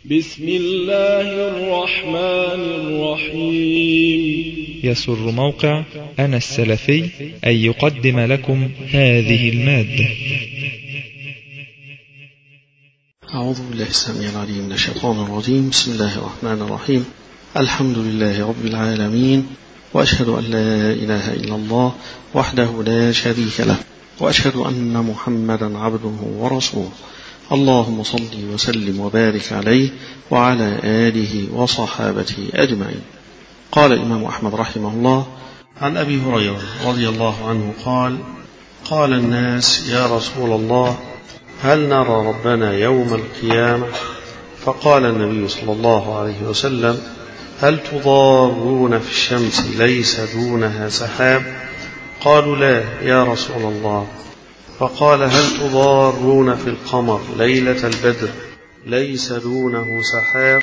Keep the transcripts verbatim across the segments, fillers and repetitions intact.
بسم الله الرحمن الرحيم. يسر موقع أنا السلفي أن يقدم لكم هذه المادة. أعوذ بالله السميع العليم من الشيطان الرجيم. بسم الله الرحمن الرحيم. الحمد لله رب العالمين، وأشهد أن لا إله إلا الله وحده لا شريك له، وأشهد أن محمدا عبده ورسوله. اللهم صل وسلم وبارك عليه وعلى آله وصحابته أجمعين. قال الإمام أحمد رحمه الله عن أبي هريرة رضي الله عنه قال: قال الناس: يا رسول الله، هل نرى ربنا يوم القيامة؟ فقال النبي صلى الله عليه وسلم: هل تضارون في الشمس ليس دونها سحاب؟ قالوا: لا يا رسول الله. فقال: هل تضارون في القمر ليلة البدر ليس دونه سحاب؟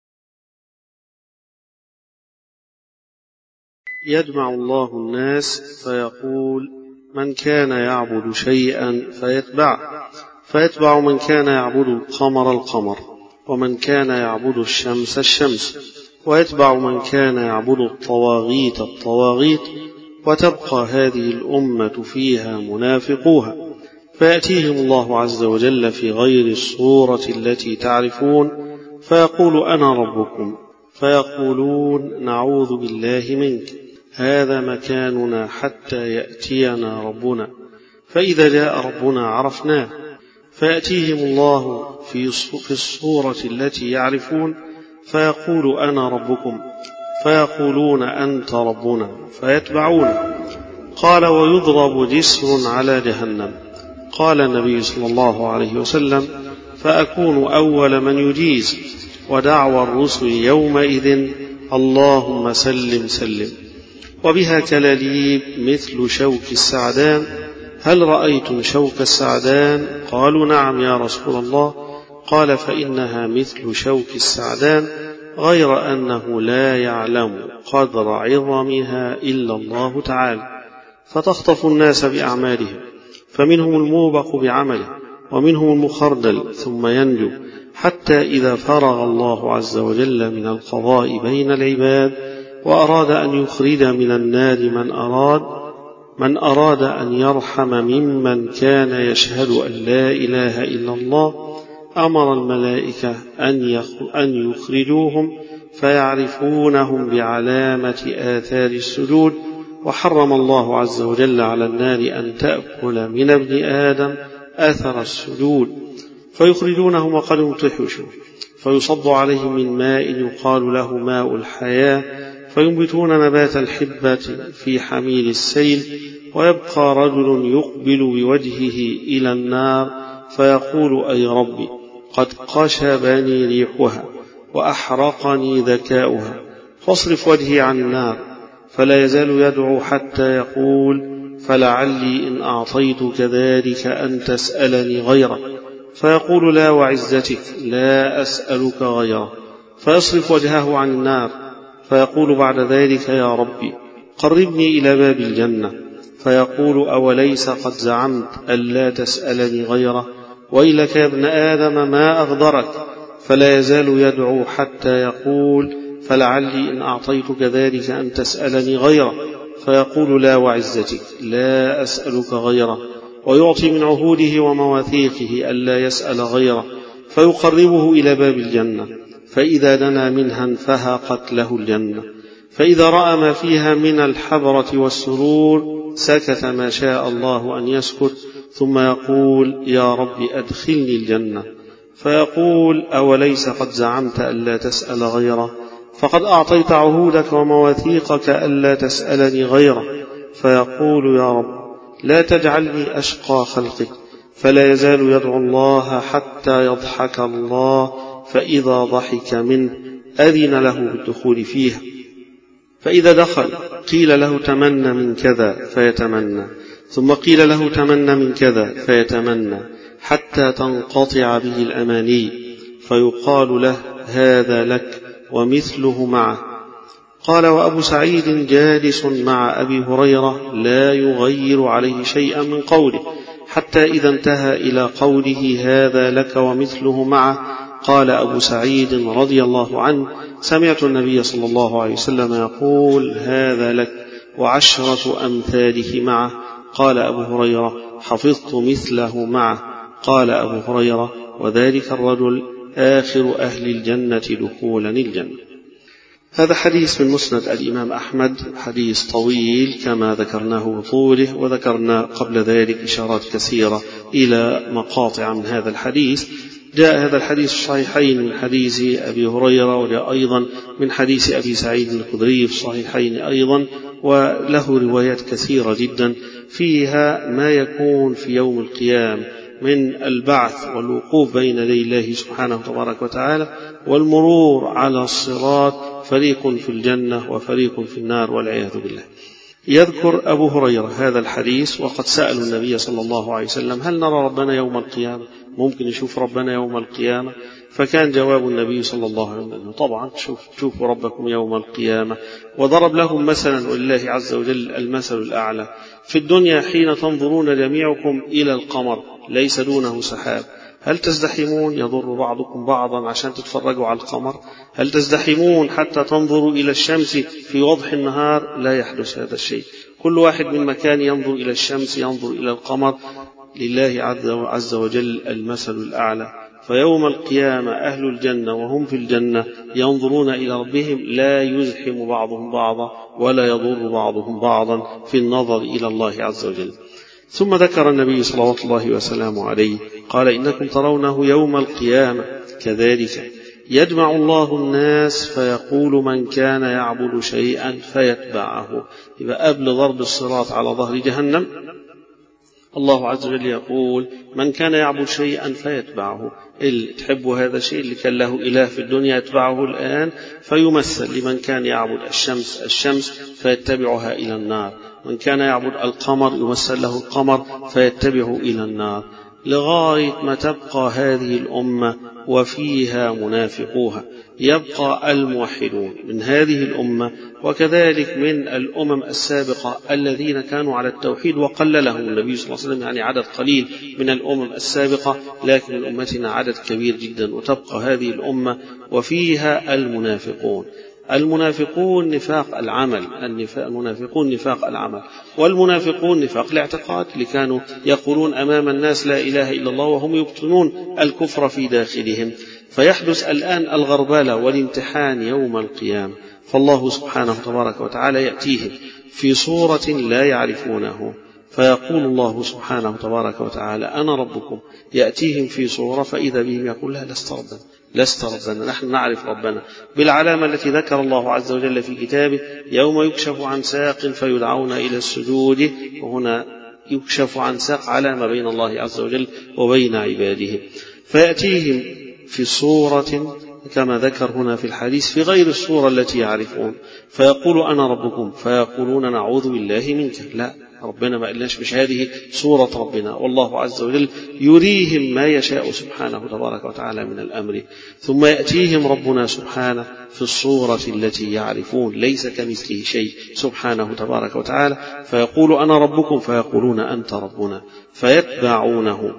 يجمع الله الناس فيقول: من كان يعبد شيئا فيتبعه، فيتبع من كان يعبد القمر القمر، ومن كان يعبد الشمس الشمس، ويتبع من كان يعبد الطواغيت الطواغيت، وتبقى هذه الأمة فيها منافقوها، فيأتيهم الله عز وجل في غير الصورة التي تعرفون، فيقول: أنا ربكم، فيقولون: نعوذ بالله منك، هذا مكاننا حتى يأتينا ربنا، فإذا جاء ربنا عرفناه، فيأتيهم الله في الصورة التي يعرفون، فيقول: أنا ربكم، فيقولون: أنت ربنا، فيتبعونه. قال: ويضرب جسر على جهنم. قال النبي صلى الله عليه وسلم: فأكون أول من يجيز، ودعوى الرسل يومئذ: اللهم سلم سلم. وبها كلاليب مثل شوك السعدان. هل رأيتم شوك السعدان؟ قالوا: نعم يا رسول الله. قال: فإنها مثل شوك السعدان، غير أنه لا يعلم قدر عظمها إلا الله تعالى، فتخطف الناس بأعمالهم، فمنهم الموبق بعمله، ومنهم المخردل ثم ينجو، حتى إذا فرغ الله عز وجل من القضاء بين العباد وأراد أن يخرج من النار من أراد من أراد أن يرحم ممن كان يشهد أن لا إله إلا الله، أمر الملائكة أن يخرجوهم فيعرفونهم بعلامة آثار السجود، وحرم الله عز وجل على النار أن تأكل من ابن آدم أثر السجود، فيخرجونهم وقد امتحشوا، فيصب عليهم من ماء يقال له ماء الحياة، فينبتون نبات الحبة في حميل السيل، ويبقى رجل يقبل بوجهه إلى النار فيقول: أي ربي، قد قشبني ريحها وأحرقني ذكاؤها، فاصرف وجهي عن النار. فلا يزال يدعو حتى يقول: فلعلي إن أعطيتك ذلك أن تسألني غيره، فيقول: لا وعزتك لا أسألك غيره، فيصرف وجهه عن النار، فيقول بعد ذلك: يا ربي، قربني إلى باب الجنة، فيقول: أوليس قد زعمت ألا تسألني غيره؟ ويلك يا ابن آدم ما أغدرك. فلا يزال يدعو حتى يقول: فلعلي إن أعطيتك ذلك أن تسألني غيره، فيقول: لا وعزتك لا أسألك غيره، ويعطي من عهوده ومواثيقه ألا يسأل غيره، فيقربه إلى باب الجنة، فإذا دنا منها انفهقت له الجنة، فإذا رأى ما فيها من الحبرة والسرور سكت ما شاء الله أن يسكت، ثم يقول: يا رب أدخلني الجنة، فيقول: أوليس قد زعمت ألا تسأل غيره؟ فقد أعطيت عهودك ومواثيقك ألا تسألني غيره. فيقول: يا رب لا تجعلني أشقى خلقك. فلا يزال يدعو الله حتى يضحك الله، فإذا ضحك منه أذن له بالدخول فيها، فإذا دخل قيل له: تمنى من كذا، فيتمنى، ثم قيل له: تمنى من كذا، فيتمنى، حتى تنقطع به الأماني، فيقال له: هذا لك ومثله معه. قال: وأبو سعيد جالس مع أبي هريرة لا يغير عليه شيئا من قوله، حتى إذا انتهى إلى قوله: هذا لك ومثله معه، قال أبو سعيد رضي الله عنه: سمعت النبي صلى الله عليه وسلم يقول: هذا لك وعشرة أمثاله معه. قال أبو هريرة: حفظت مثله معه. قال أبو هريرة: وذلك الرجل آخر أهل الجنة دخولا الجنة. هذا حديث من مسند الإمام أحمد، حديث طويل كما ذكرناه بطوله، وذكرنا قبل ذلك إشارات كثيرة إلى مقاطع من هذا الحديث. جاء هذا الحديث الصحيحين من حديث أبي هريرة، وجاء أيضا من حديث أبي سعيد الخدري في الصحيحين أيضا، وله روايات كثيرة جدا فيها ما يكون في يوم القيامة من البعث والوقوف بين يدي الله سبحانه تبارك وتعالى، والمرور على الصراط، فريق في الجنة وفريق في النار والعياذ بالله. يذكر أبو هريرة هذا الحديث: وقد سألوا النبي صلى الله عليه وسلم: هل نرى ربنا يوم القيامة؟ ممكن نشوف ربنا يوم القيامة؟ فكان جواب النبي صلى الله عليه وسلم: طبعا شوفوا ربكم يوم القيامة. وضرب لهم مثلا، ولله عز وجل المثل الأعلى: في الدنيا حين تنظرون جميعكم إلى القمر ليس دونه سحاب، هل تزدحمون يضر بعضكم بعضا عشان تتفرجوا على القمر؟ هل تزدحمون حتى تنظروا إلى الشمس في وضح النهار؟ لا يحدث هذا الشيء. كل واحد من مكان ينظر إلى الشمس، ينظر إلى القمر. لله عز وجل المثل الأعلى. فيوم القيامة أهل الجنة وهم في الجنة ينظرون إلى ربهم، لا يزحم بعضهم بعضا ولا يضر بعضهم بعضا في النظر إلى الله عز وجل. ثم ذكر النبي صلى الله وسلم عليه قال: إنكم ترونه يوم القيامة كذلك يجمع الله الناس فيقول: من كان يعبد شيئا فيتبعه. يبقى قبل ضرب الصراط على ظهر جهنم الله عز وجل يقول: من كان يعبد شيئا فيتبعه. اللي تحب هذا الشيء اللي كان له إله في الدنيا يتبعه الآن، فيمثل لمن كان يعبد الشمس الشمس فيتبعها إلى النار، من كان يعبد القمر يمثل له القمر فيتبعه إلى النار، لغاية ما تبقى هذه الأمة وفيها منافقوها. يبقى الموحدون من هذه الأمة، وكذلك من الأمم السابقة الذين كانوا على التوحيد وقللهم النبي صلى الله عليه وسلم، يعني عدد قليل من الأمم السابقة، لكن من أمتنا عدد كبير جدا، وتبقى هذه الأمة وفيها المنافقون. المنافقون نفاق العمل، المنافقون نفاق العمل، والمنافقون نفاق الاعتقاد، اللي كانوا يقولون أمام الناس لا إله إلا الله وهم يبطنون الكفر في داخلهم. فيحدث الآن الغربلة والامتحان يوم القيامة، فالله سبحانه تبارك وتعالى يأتيهم في صورة لا يعرفونه، فيقول الله سبحانه تبارك وتعالى: أنا ربكم. يأتيهم في صورة فإذا بهم يقول: لا، لست ربنا، لست ربنا، نحن نعرف ربنا، بالعلامة التي ذكر الله عز وجل في كتابه: يوم يكشف عن ساق فيدعون إلى السجود. وهنا يكشف عن ساق علامة بين الله عز وجل وبين عباده. فيأتيهم في صورة كما ذكر هنا في الحديث في غير الصورة التي يعرفون، فيقول: أنا ربكم، فيقولون: نعوذ بالله منك، لا، ربنا ما قلناش، مش هذه صورة ربنا. والله عز وجل يريهم ما يشاء سبحانه تبارك وتعالى من الأمر. ثم يأتيهم ربنا سبحانه في الصورة التي يعرفون، ليس كمثله شيء سبحانه تبارك وتعالى، فيقول: أنا ربكم، فيقولون: أنت ربنا، فيتبعونه.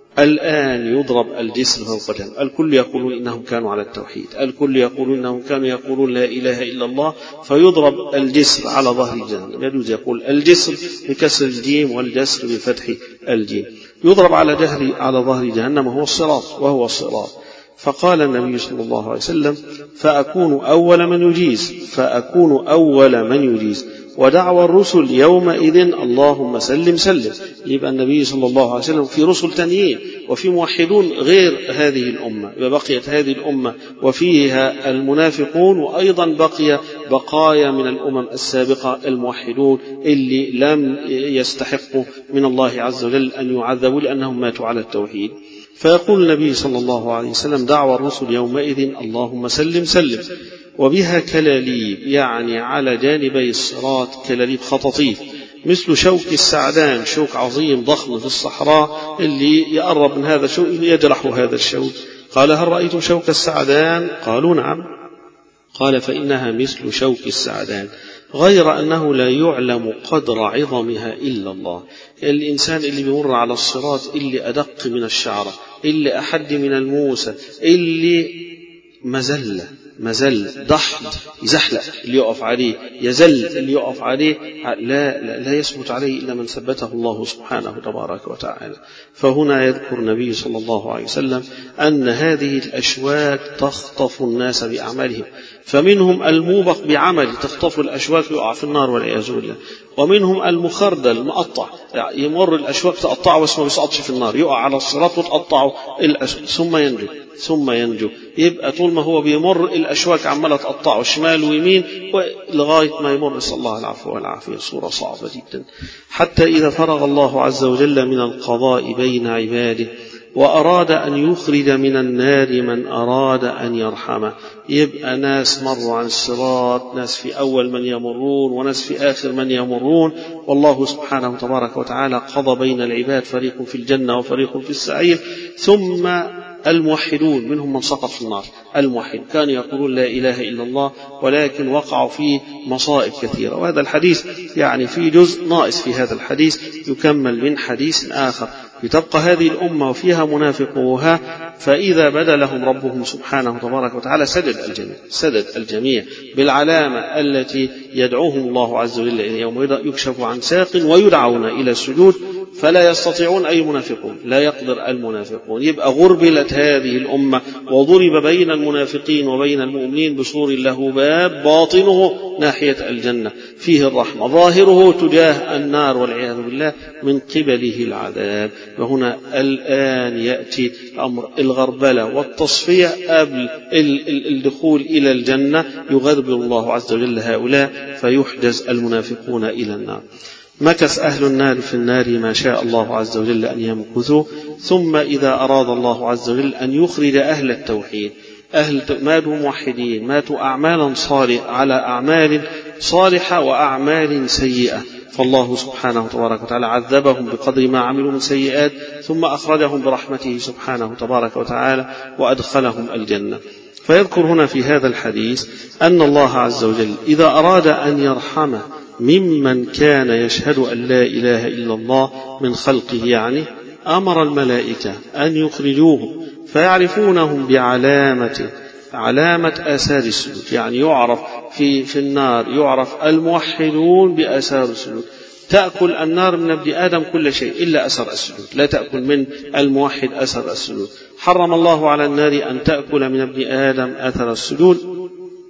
الآن يضرب الجسر فوق جهنم، الكل يقولون إنهم كانوا على التوحيد، الكل يقولون إنهم كانوا يقولون لا إله إلا الله، فيضرب الجسر على ظهر جهنم. يجوز يقول الجسر بكسر الجيم والجسر بفتح الجيم. يضرب على جهر على ظهر جهنم وهو الصراط، وهو الصراط. فقال النبي صلى الله عليه وسلم: فأكون أول من يجيز، فأكون أول من يجيز. ودعوى الرسل يومئذ: اللهم سلم سلم. يبقى النبي صلى الله عليه وسلم في رسل تانيين وفي موحدون غير هذه الأمة، وبقيت هذه الأمة وفيها المنافقون، وأيضا بقي بقايا من الأمم السابقة الموحدون اللي لم يستحقوا من الله عز وجل أن يعذبوا لأنهم ماتوا على التوحيد. فيقول النبي صلى الله عليه وسلم: دعوى الرسل يومئذ: اللهم سلم سلم. وبها كلاليب، يعني على جانبي الصراط كلاليب خطاطيف مثل شوك السعدان، شوك عظيم ضخم في الصحراء، اللي يقرب من هذا الشوك يجرح هذا الشوك. قال: هل رأيتم شوك السعدان؟ قالوا: نعم. قال فإنها مثل شوك السعدان، غير أنه لا يعلم قدر عظمها إلا الله. الإنسان اللي بيمر على الصراط اللي أدق من الشعرة، اللي أحد من الموسى، اللي مزل مزل ضحض يزحلق اللي يقف عليه، يزل اللي يقف عليه، لا, لا, لا يثبت عليه إلا من ثبته الله سبحانه تبارك وتعالى. فهنا يذكر النبي صلى الله عليه وسلم أن هذه الأشواك تخطف الناس بأعمالهم، فمنهم الموبق بعمل تخطف الأشواك يقع في النار والعياذ بالله، ومنهم المخردل المقطع يعني يمر الأشواك تقطعه بس ما بيسقطش في النار، يقع على الصراط وتقطعه الأشواك ثم ينجو ثم ينجو. يبقى طول ما هو بيمر الأشواك عمالة تقطعه شمال ويمين لغاية ما يمر، صلى الله العفو والعافية. صورة صعبة جدا. حتى إذا فرغ الله عز وجل من القضاء بين عباده وأراد أن يخرج من النار من أراد أن يرحمه، يبقى ناس مروا عن الصراط، ناس في أول من يمرون وناس في آخر من يمرون، والله سبحانه تبارك وتعالى قضى بين العباد، فريق في الجنة وفريق في السعير. ثم الموحدون منهم من سقط في النار. الموحد كانوا يقولون لا إله إلا الله ولكن وقعوا في مصائب كثيرة، وهذا الحديث يعني في جزء ناقص في هذا الحديث يكمل من حديث آخر. لتبقى هذه الأمة وفيها منافقوها، فإذا بدا لهم ربهم سبحانه تبارك وتعالى سدد الجميع سدد الجميع بالعلامة التي يدعوهم الله عز وجل يوم يكشف عن ساق ويدعون إلى السجود فلا يستطيعون أي منافقون، لا يقدر المنافقون. يبقى غربلت هذه الأمة وضرب بين المنافقين وبين المؤمنين بسور له باب باطنه ناحية الجنة فيه الرحمة، ظاهره تجاه النار والعياذ بالله من قبله العذاب. وهنا الآن يأتي أمر الغربلة والتصفية قبل الدخول إلى الجنة، يغربل الله عز وجل هؤلاء فيحجز المنافقون إلى النار. مكث أهل النار في النار ما شاء الله عز وجل أن يمكثوا، ثم إذا أراد الله عز وجل أن يخرج أهل التوحيد، أهل ماتوا موحدين، ماتوا أعمالا صالحة على أعمال صالحة وأعمال سيئة، فالله سبحانه تبارك وتعالى عذبهم بقدر ما عملوا من سيئات، ثم أخرجهم برحمته سبحانه تبارك وتعالى وأدخلهم الجنة. فيذكر هنا في هذا الحديث أن الله عز وجل إذا أراد أن يرحم ممن كان يشهد أن لا إله إلا الله من خلقه، يعني أمر الملائكة أن يخرجوهم فيعرفونهم بعلامة علامة آثار السجود، يعني يعرف في, في النار يعرف الموحدون بآثار السجود. تأكل النار من ابن آدم كل شيء إلا أثر السجود، لا تأكل من الموحد أثر السجود. حرم الله على النار أن تأكل من ابن آدم أثر السجود،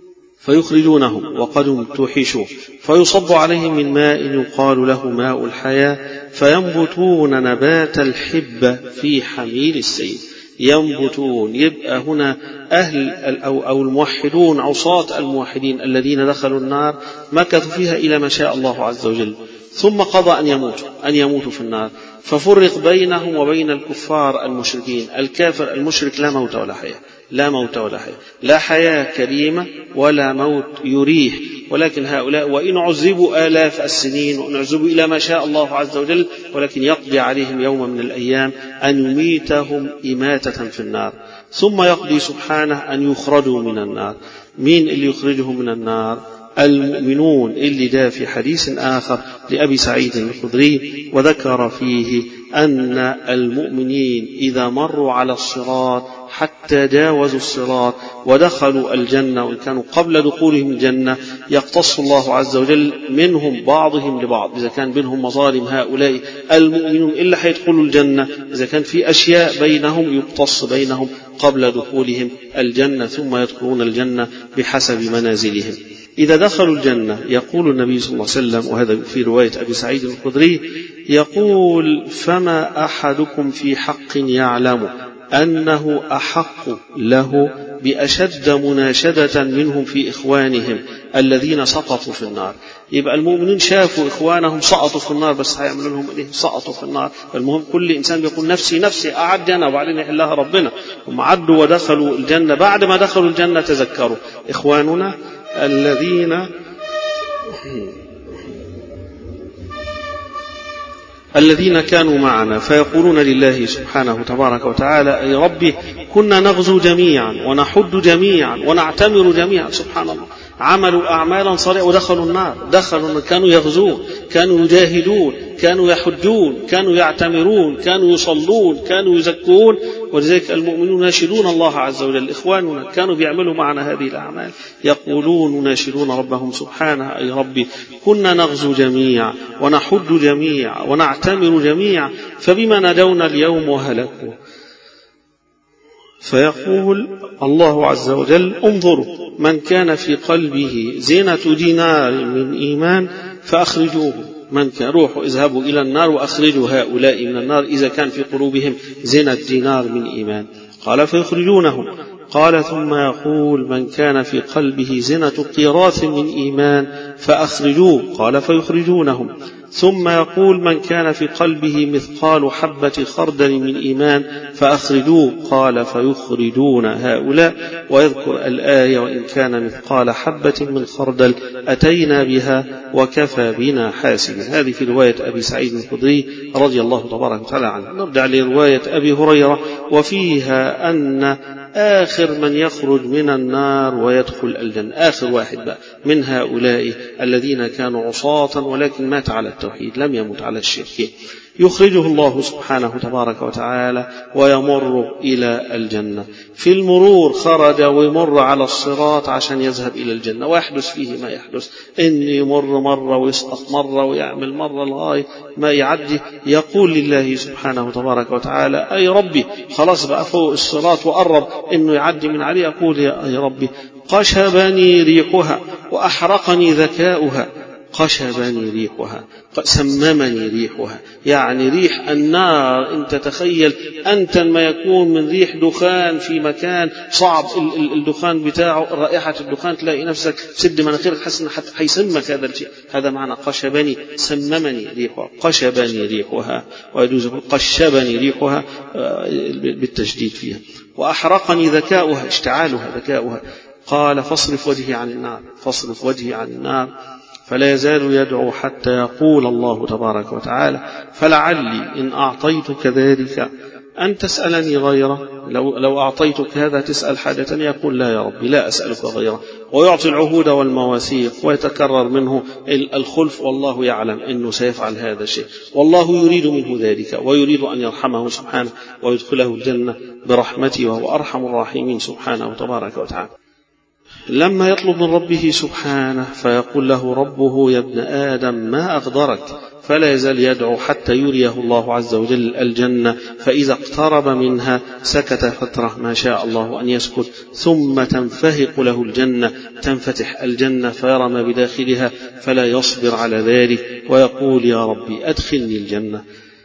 فيخرجونهم وقد امتحشوا فيصب عليهم من ماء يقال له ماء الحياة، فينبتون نبات الحبة في حميل السيل. ينبتون، يبقى هنا أهل أو, أو الموحدون عصاة الموحدين الذين دخلوا النار مكثوا فيها إلى ما شاء الله عز وجل، ثم قضى أن يموتوا أن يموتوا في النار، ففرق بينهم وبين الكفار المشركين. الكافر المشرك لا موت ولا حياة، لا موت ولا حياة، لا حياة كريمة ولا موت يريح. ولكن هؤلاء وإن عذبوا آلاف السنين وإن عذبوا إلى ما شاء الله عز وجل، ولكن يقضي عليهم يوم من الأيام أن يميتهم إماتة في النار، ثم يقضي سبحانه أن يخرجوا من النار. مين اللي يخرجهم من النار؟ المؤمنون، اللي جاء في حديث آخر لأبي سعيد الخدري وذكر فيه أن المؤمنين إذا مروا على الصراط حتى جاوزوا الصراط ودخلوا الجنة، وإن كانوا قبل دخولهم الجنة يقتص الله عز وجل منهم بعضهم لبعض. إذا كان بينهم مظالم هؤلاء المؤمنون إلا حيدخلوا الجنة، إذا كان في أشياء بينهم يقتص بينهم قبل دخولهم الجنة، ثم يدخلون الجنة بحسب منازلهم. إذا دخلوا الجنة يقول النبي صلى الله عليه وسلم، وهذا في رواية أبي سعيد الخدري، يقول: فما أحدكم في حق يعلم أنه أحق له بأشد مناشدة منهم في إخوانهم الذين سقطوا في النار. يبقى المؤمنين شافوا إخوانهم سقطوا في النار، بس هيعملوا لهم إيه؟ سقطوا في النار. المهم كل إنسان بيقول نفسي نفسي أعد أنا وبعدين يحلها ربنا. هم عدوا ودخلوا الجنة، بعد ما دخلوا الجنة تذكروا إخواننا الذين الذين كانوا معنا، فيقولون لله سبحانه تبارك وتعالى: أي ربي كنا نغزو جميعا ونحد جميعا ونعتمر جميعا. سبحان الله، عملوا أعمالا صالحة ودخلوا النار، دخلوا كانوا يغزون، كانوا يجاهدون، كانوا يحجون، كانوا يعتمرون، كانوا يصلون، كانوا يزكون. ولذلك المؤمنون يناشدون الله عز وجل، إخواننا كانوا بيعملوا معنا هذه الأعمال، يقولون يناشدون ربهم سبحانه: أي ربي كنا نغزو جميعا ونحج جميعا ونعتمر جميعا، فبما نجونا اليوم وهلكوا. فيقول الله عز وجل: انظروا من كان في قلبه زينة دينار من إيمان فأخرجوه. من كان روحوا اذهبوا إلى النار وأخرجوا هؤلاء من النار إذا كان في قلوبهم زينة دينار من إيمان. قال: فيخرجونهم. قال: ثم يقول: من كان في قلبه زينة قيراث من إيمان فأخرجوه. قال: فيخرجونهم. ثم يقول: من كان في قلبه مثقال حبة خردل من إيمان فأخرجوه. قال: فيخرجون هؤلاء. ويذكر الآية: وإن كان مثقال حبة من خردل أتينا بها وكفى بنا حاسبين. هذه في رواية أبي سعيد الخدري رضي الله تبارك وتعالى عنه. نرجع لرواية أبي هريرة وفيها أن آخر من يخرج من النار ويدخل الجنة، آخر واحد بقى من هؤلاء الذين كانوا عصاة ولكن مات على التوحيد، لم يمت على الشرك، يخرجه الله سبحانه تبارك وتعالى ويمر إلى الجنة. في المرور خرج ويمر على الصراط عشان يذهب إلى الجنة، ويحدث فيه ما يحدث، إن يمر مرة ويسقط مرة ويعمل مرة لغاية ما يعدي، يقول لله سبحانه تبارك وتعالى: أي ربي خلاص بقى فوق الصراط وقرب إنه يعدي من عليه، يقول: يا ربي قشبني ريحها وأحرقني ذكاؤها. قشبني ريحها، سممني ريحها، يعني ريح النار. انت تخيل انت ما يكون من ريح دخان في مكان صعب الدخان بتاعه، رائحة الدخان، تلاقي نفسك سد مناخيرك حسن حتى حيسمك هذا الشيء. هذا معنى قشبني، سممني ريحها، قشبني ريحها. ويجوز قشبني ريحها بالتشديد فيها. وأحرقني ذكاؤها، اشتعالها ذكاؤها. قال: فاصرف وجهي عن النار، فاصرف وجهي عن النار. فلا يزال يدعو حتى يقول الله تبارك وتعالى: فلعلي إن أعطيتك ذلك أن تسألني غيره. لو, لو أعطيتك هذا تسأل حاجة تانية؟ يقول: لا يا ربي لا أسألك غيره. ويعطي العهود والمواثيق ويتكرر منه الخلف، والله يعلم أنه سيفعل هذا الشيء، والله يريد منه ذلك ويريد أن يرحمه سبحانه ويدخله الجنة برحمته، وهو أرحم الراحمين سبحانه وتبارك وتعالى. لما يطلب من ربه سبحانه فيقول له ربه: يا ابن آدم ما أغدرك. فلا يزال يدعو حتى يريه الله عز وجل الجنة، فإذا اقترب منها سكت فترة ما شاء الله أن يسكت، ثم تنفهق له الجنة، تنفتح الجنة فيرى ما بداخلها فلا يصبر على ذلك، ويقول: يا ربي أدخلني الجنة.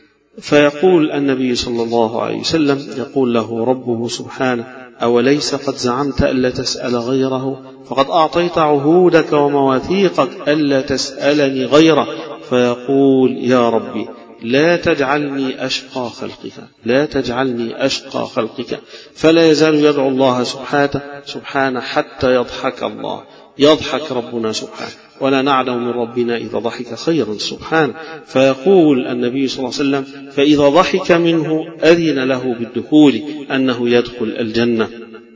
فيقول النبي صلى الله عليه وسلم، يقول له ربه سبحانه: أوليس قد زعمت ألا تسأل غيره؟ فقد أعطيت عهودك ومواثيقك ألا تسألني غيره. فيقول: يا ربي لا تجعلني أشقى خلقك، لا تجعلني أشقى خلقك. فلا يزال يدعو الله سبحانه سبحانه حتى يضحك الله، يضحك ربنا سبحانه، ولا نعلم من ربنا إذا ضحك خيرا سبحانه. فيقول النبي صلى الله عليه وسلم: فإذا ضحك منه أذن له بالدخول، أنه يدخل الجنة.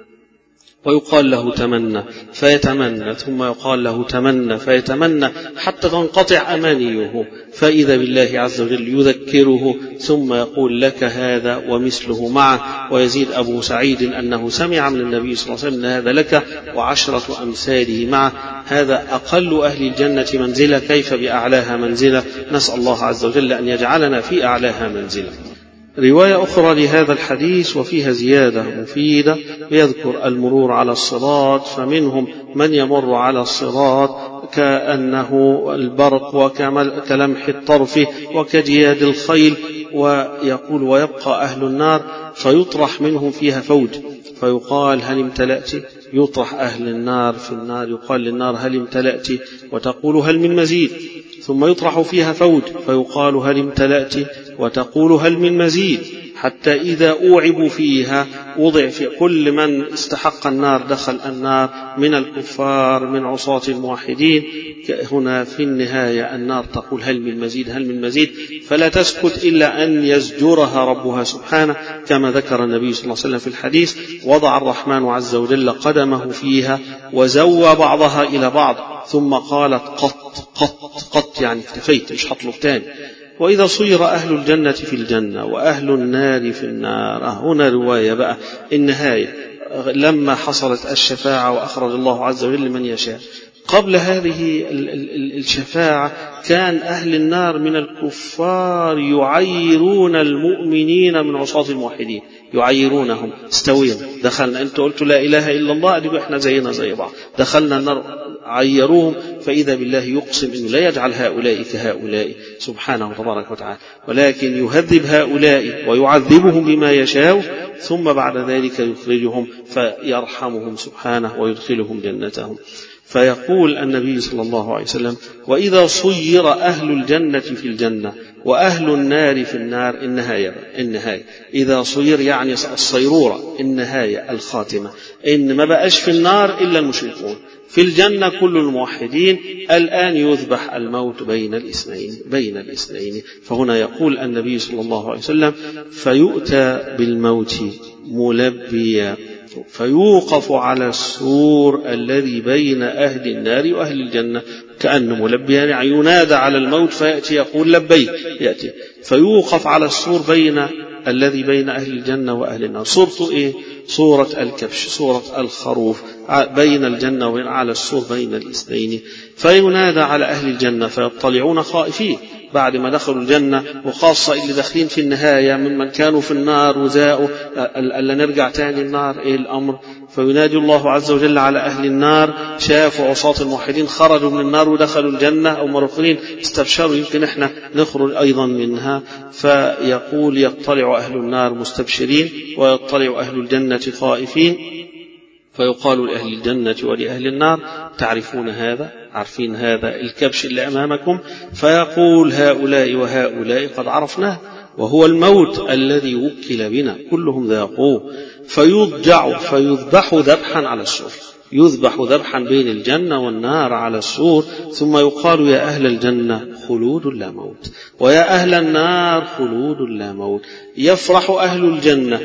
ويقال له تمنى فيتمنى، ثم يقال له تمنى فيتمنى حتى تنقطع أمانيه، فإذا بالله عز وجل يذكره، ثم يقول: لك هذا ومثله معه. ويزيد أبو سعيد أنه سمع من النبي صلى الله عليه وسلم: هذا لك وعشرة أمثاله معه. هذا أقل أهل الجنة منزلة، كيف بأعلاها منزلة؟ نسأل الله عز وجل أن يجعلنا في أعلاها منزلة. رواية أخرى لهذا الحديث وفيها زيادة مفيدة، يذكر المرور على الصراط، فمنهم من يمر على الصراط كأنه البرق وكلمح الطرف وكجياد الخيل. ويقول: ويبقى أهل النار فيطرح منهم فيها فوج، فيقال: هل امتلأت؟ يطرح أهل النار في النار، يقال للنار: هل امتلأت؟ وتقول: هل من مزيد؟ ثم يطرح فيها فوج فيقال: هل امتلأت؟ وتقول: هل من مزيد؟ حتى إذا أوعبوا فيها وضع في كل من استحق النار دخل النار من الكفار من عصاة الموحدين. هنا في النهاية النار تقول هل من مزيد هل من مزيد، فلا تسكت إلا أن يزجرها ربها سبحانه، كما ذكر النبي صلى الله عليه وسلم في الحديث: وضع الرحمن عز وجل قدمه فيها وزوى بعضها إلى بعض ثم قالت قط قط قط، يعني اكتفيت مش هطلب تاني. وإذا صير أهل الجنة في الجنة وأهل النار في النار. هنا رواية بقى النهاية لما حصلت الشفاعة وأخرج الله عز وجل من يشاء. قبل هذه الشفاعة كان أهل النار من الكفار يعيرون المؤمنين من عصاة الموحدين، يعيرونهم: استوينا، دخلنا، أنت قلت لا إله إلا الله، أدب إحنا زينا زي بعض، دخلنا النار. عيروهم، فإذا بالله يقسم إنه لا يجعل هؤلاء كهؤلاء سبحانه تبارك وتعالى، ولكن يهذب هؤلاء ويعذبهم بما يشاء، ثم بعد ذلك يخرجهم فيرحمهم سبحانه ويدخلهم جنتهم. فيقول النبي صلى الله عليه وسلم: وإذا صير أهل الجنة في الجنة وأهل النار في النار. النهاية النهاية إذا صير يعني الصيرورة، النهاية الخاتمة، إن ما بقاش في النار إلا المشركون، في الجنة كل الموحدين. الآن يذبح الموت بين الاثنين بين الاثنين فهنا يقول النبي صلى الله عليه وسلم: فيؤتى بالموت ملبيا فيوقف على السور الذي بين أهل النار وأهل الجنة، كأنه ملبيا يعني ينادى على الموت فيأتي يقول لبيك، يأتي فيوقف على السور بين الذي بين أهل الجنة وأهل النار. صورته إيه؟ صورة الكبش، صورة الخروف بين الجنة وبين على السور بين الاثنين. فينادى على أهل الجنة فيطلعون خائفين بعد ما دخلوا الجنة، وخاصة اللي داخلين في النهاية ممن كانوا في النار وزاءوا ألا نرجع تاني النار، إيه الأمر؟ فينادي الله عز وجل على أهل النار، شافوا عصاة الموحدين خرجوا من النار ودخلوا الجنة، أو مرخلين استبشروا يمكن إحنا نخرج أيضا منها. فيقول: يطلع أهل النار مستبشرين ويطلع أهل الجنة خائفين، فيقال لأهل الجنة ولأهل النار: تعرفون هذا؟ عارفين هذا الكبش اللي أمامكم؟ فيقول: هؤلاء وهؤلاء قد عرفناه، وهو الموت الذي وكل بنا، كلهم ذاقوه. فيضجع فيذبح ذبحا على السور، يذبح ذبحا بين الجنة والنار على السور، ثم يقال: يا أهل الجنة خلود لا موت، ويا أهل النار خلود لا موت. يفرح أهل الجنة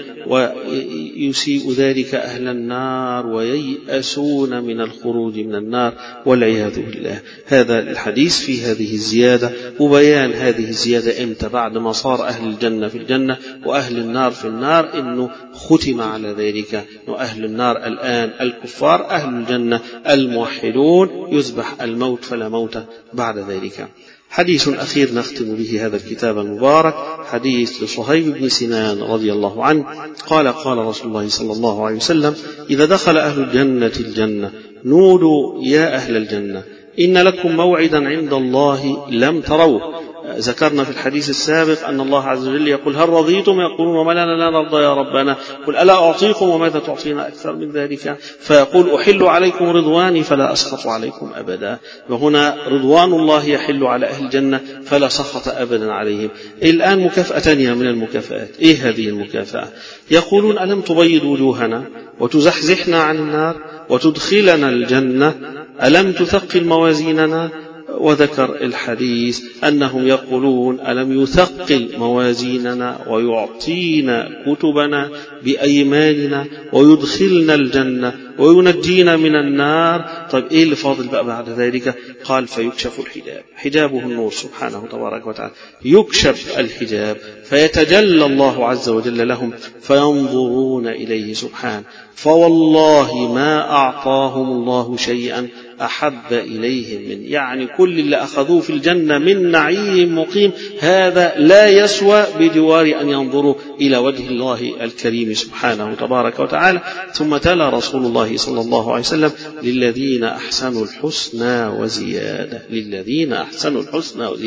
ويسيء ذلك أهل النار وييأسون من الخروج من النار والعياذ بالله. هذا الحديث في هذه الزيادة، وبيان هذه الزيادة إمتى؟ بعد ما صار أهل الجنة في الجنة وأهل النار في النار، إنه ختم على ذلك إنه أهل النار الآن الكفار، أهل الجنة الموحدون، يذبح الموت فلا موت بعد ذلك. حديث أخير نختم به هذا الكتاب المبارك، حديث لصهيب بن سنان رضي الله عنه قال: قال رسول الله صلى الله عليه وسلم: إذا دخل أهل الجنة الجنة نودوا يا أهل الجنة إن لكم موعدا عند الله لم تروه. ذكرنا في الحديث السابق أن الله عز وجل يقول: هل رضيتم؟ يقولون: وما لنا لا نرضى يا ربنا. قل: ألا أعطيكم وماذا تعطينا أكثر من ذلك؟ فيقول: أحل عليكم رضواني فلا أسخط عليكم أبدا. وهنا رضوان الله يحل على أهل الجنة فلا سخط أبدا عليهم. الآن مكافأة ثانية من المكافآت. إيه هذه المكافأة؟ يقولون: ألم تبيض وجوهنا وتزحزحنا عن النار وتدخلنا الجنة؟ ألم تثقل موازيننا؟ وذكر الحديث أنهم يقولون: ألم يثقل موازيننا ويعطينا كتبنا بأيماننا ويدخلنا الجنة وينجينا من النار؟ طيب إيه اللي فاضل بقى بعد ذلك؟ قال: فيكشف الحجاب، حجابه النور سبحانه تبارك وتعالى، يكشف الحجاب فيتجلى الله عز وجل لهم فينظرون إليه سبحانه، فوالله ما أعطاهم الله شيئا أحب إليهم من، يعني كل اللي أخذوه في الجنة من نعيم مقيم هذا لا يسوى بجوار أن ينظروا إلى وجه الله الكريم سبحانه تبارك وتعالى. ثم تلا رسول الله صلى الله عليه وسلم: للذين أحسنوا الحسنى وزيادة، للذين أحسنوا الحسنى وزيادة.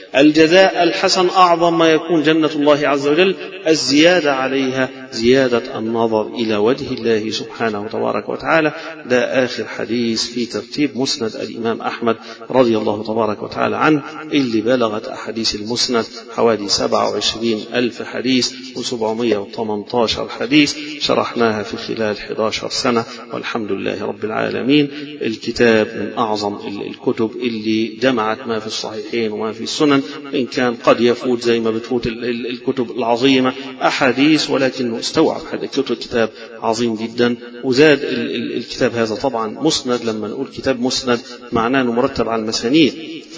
الجزاء الحسن أعظم ما يكون جنة الله عز وجل، الزيادة عليها زيادة النظر إلى وجه الله سبحانه تبارك وتعالى. ده آخر حديث في ترتيب مسند الإمام أحمد رضي الله تبارك وتعالى عنه، اللي بلغت أحاديث المسند حوالي سبعة وعشرين ألف حديث وسبعمائة وثمانية عشر حديث، شرحناها في خلال أحد عشر سنة والحمد لله رب العالمين. الكتاب من أعظم الكتب اللي جمعت ما في الصحيحين وما في السنن، إن كان قد يفوت زي ما بتفوت الكتب العظيمة أحاديث، ولكنه استوعب هذا الكتاب عظيم جدا. وزاد الكتاب هذا طبعا مسند، لما نقول كتاب مسند معناه أنه مرتب على المسانيد،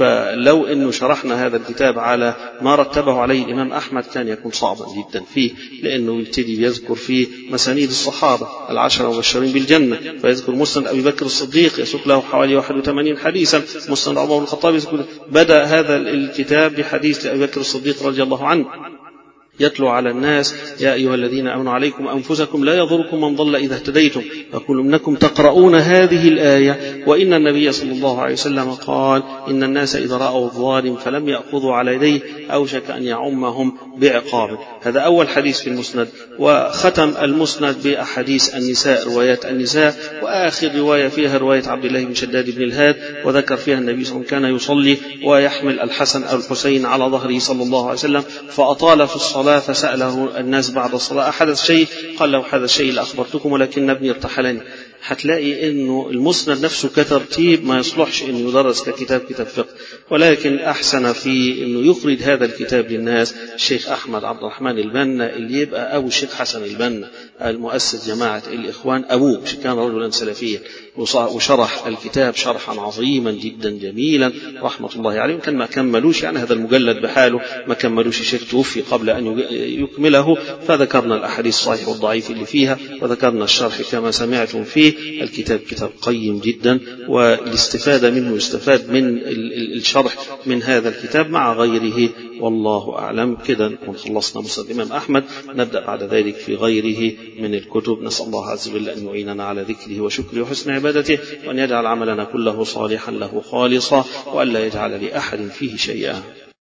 فلو أنه شرحنا هذا الكتاب على ما رتبه عليه الإمام أحمد كان يكون صعبا جدا فيه، لأنه يبتدي بيذكر فيه مسانيد الصحابة العشرة المبشرين بالجنة، فيذكر مسند أبي بكر الصديق يسوق له حوالي واحد وثمانين حديثا، مسند عمر بن الخطاب يذكر. بدأ هذا الكتاب بحديث لأبي بكر الصديق رضي الله عنه يتلو على الناس: يا أيها الذين آمنوا عليكم أنفسكم لا يضركم من ضل إذا اهتديتم، وكل منكم تقرؤون هذه الآية، وإن النبي صلى الله عليه وسلم قال: إن الناس إذا رأوا الظالم فلم يأخذوا على يديه أوشك أن يعمهم بعقابه. هذا أول حديث في المسند. وختم المسند بأحاديث النساء، روايات النساء، وآخر رواية فيها رواية عبد الله بن شداد بن الهاد، وذكر فيها النبي صلى الله عليه وسلم كان يصلي ويحمل الحسن أو الحسين على ظهره صلى الله عليه وسلم، فأطال في الصلاة فسأله الناس بعد الصلاة: أحدث شيء؟ قال: لو حدث شيء لأخبرتكم ولكن ابني ارتحلني. هتلاقي إنه المسند نفسه كترتيب ما يصلحش إنه يدرس ككتاب كتاب فقه، ولكن أحسن في إنه يخرج هذا الكتاب للناس الشيخ أحمد عبد الرحمن البنا، اللي يبقى أبو الشيخ حسن البنا المؤسس جماعة الإخوان، أبوه كان رجلا سلفيا، وشرح الكتاب شرحا عظيما جدا جميلا رحمة الله عليه. كان ما كملوش يعني هذا المجلد بحاله، ما كملوش، الشيخ توفي قبل أن يكمله، فذكرنا الأحاديث الصحيح والضعيف اللي فيها، وذكرنا الشرح كما سمعتم فيه. الكتاب كتاب قيم جدا، والاستفادة منه يستفاد من الشرح من هذا الكتاب مع غيره، والله أعلم. كده نكون خلصنا مسند الإمام أحمد، نبدأ بعد ذلك في غيره من الكتب. نسأل الله عز وجل أن يعيننا على ذكره وشكره وحسن عبادته، وأن يجعل عملنا كله صالحا له خالصا، وأن لا يجعل لأحد فيه شيئا.